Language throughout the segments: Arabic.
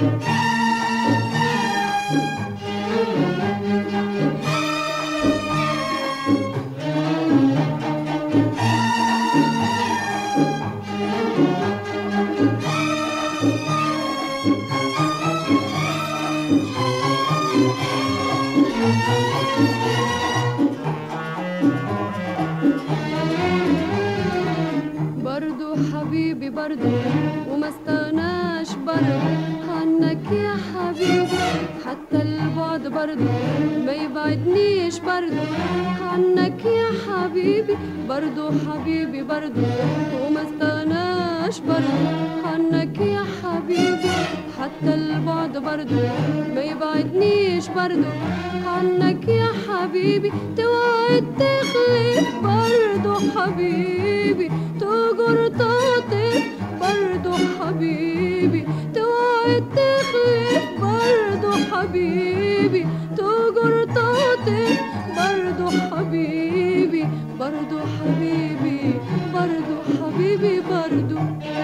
برضو حبيبي برضو وما استغناش برضو عنك يا حبيبي، حتى البعد برضو ما يبعدنيش برضو عنك يا حبيبي. برضو حبيبي برضو وما استغناش برضو عنك يا حبيبي، حتى البعد برضو ما يبعدنيش برضو عنك يا حبيبي. توعد تخلف برضو حبيبي، تجر تعطف برضو حبيبي، توعد تخلف برضو حبيبي، تجر تعطف برضو حبيبي. برضو حبيبي برضو حبيبي برضو.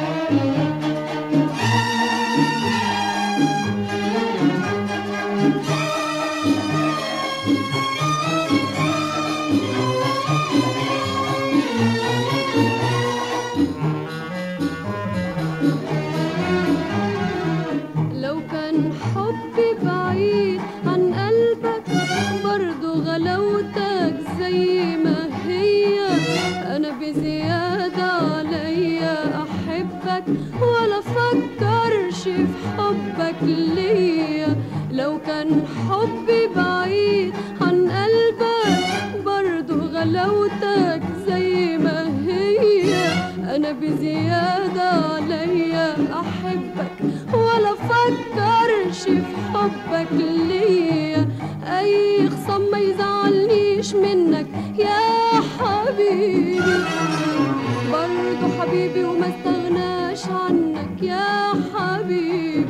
لو كان حبي بعيد عن قلبك برضو غلاوتك زي ما هي، أنا بزيادة عليا أحبك ولا فكرش في حبك ليا. لو كان حبي بعيد عن قلبك برضو غلاوتك زي ما هي، أنا بزيادة عليا أحبك ولا فكرش في حبك ليا. أي خصم ما يزعلنيش منك يا حبيبي، برضو حبيبي وما استغناش عنك يا حبيبي.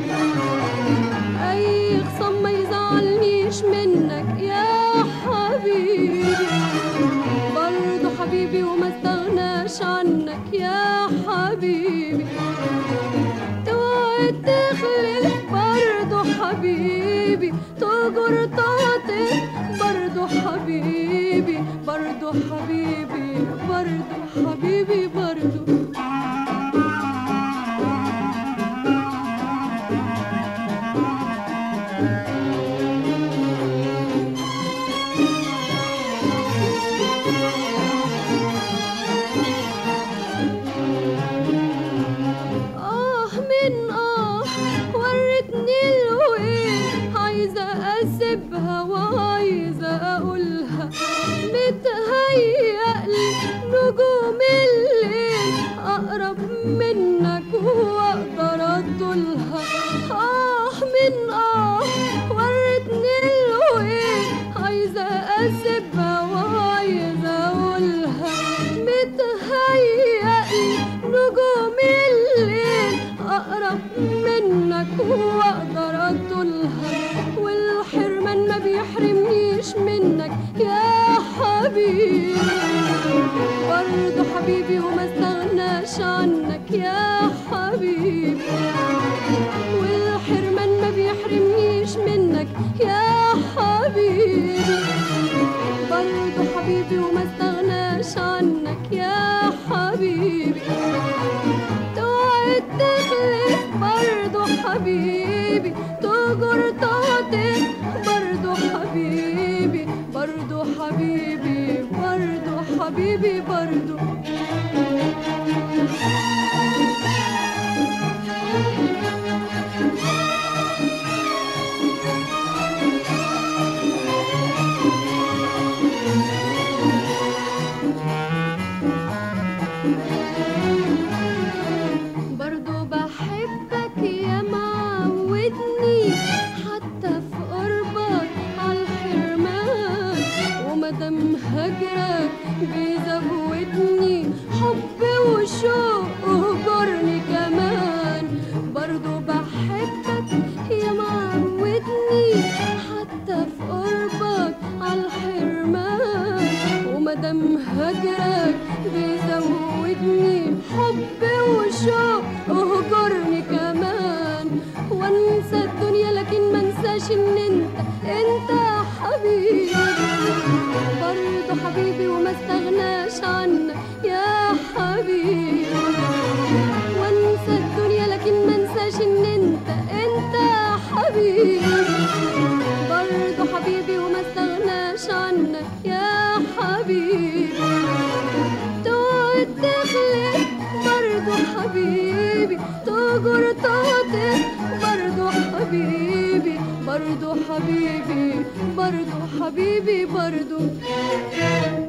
أي خصم ما يزعلنيش منك يا حبيبي، برضو حبيبي وما استغناش عنك يا حبيبي. توعد تخلف برضو حبيبي، تجر تعطف برضو حبيبي، برضو حبيبي برضو حبيبي برضو. ورتني الوين عايزة أسيبها وعايزة أقولها، متهيألي نجوم الليل أقرب منك وأقدر أطولها. من ورتني الوين عايزة أسيبها وعايزة أقولها، متهيألي نجوم الليل أقرب منك وأقدر أطولها. والحرمان ما بيحرمنيش منك يا حبيبي، برضو حبيبي وما استغناش عنك يا حبيبي. والحرمان ما بيحرمنيش منك يا حبيبي، برضو حبيبي وما استغناش عنك يا حبيبي. توعد تخلف برضو حبيبي، تجر تعطف برضو حبيبي، برضو حبيبي برضو حبيبي برضو. برضو بحبك يا معودني استغناش عنك يا حبيبي، وانسى الدنيا لكن ما انساش ان انت حبيبي، برضو حبيبي وما استغناش عنك يا حبيبي، تقعد تخلف برضو حبيبي، تجر تهتف برضو حبيبي، برضو حبيبي، برضو حبيبي، برضو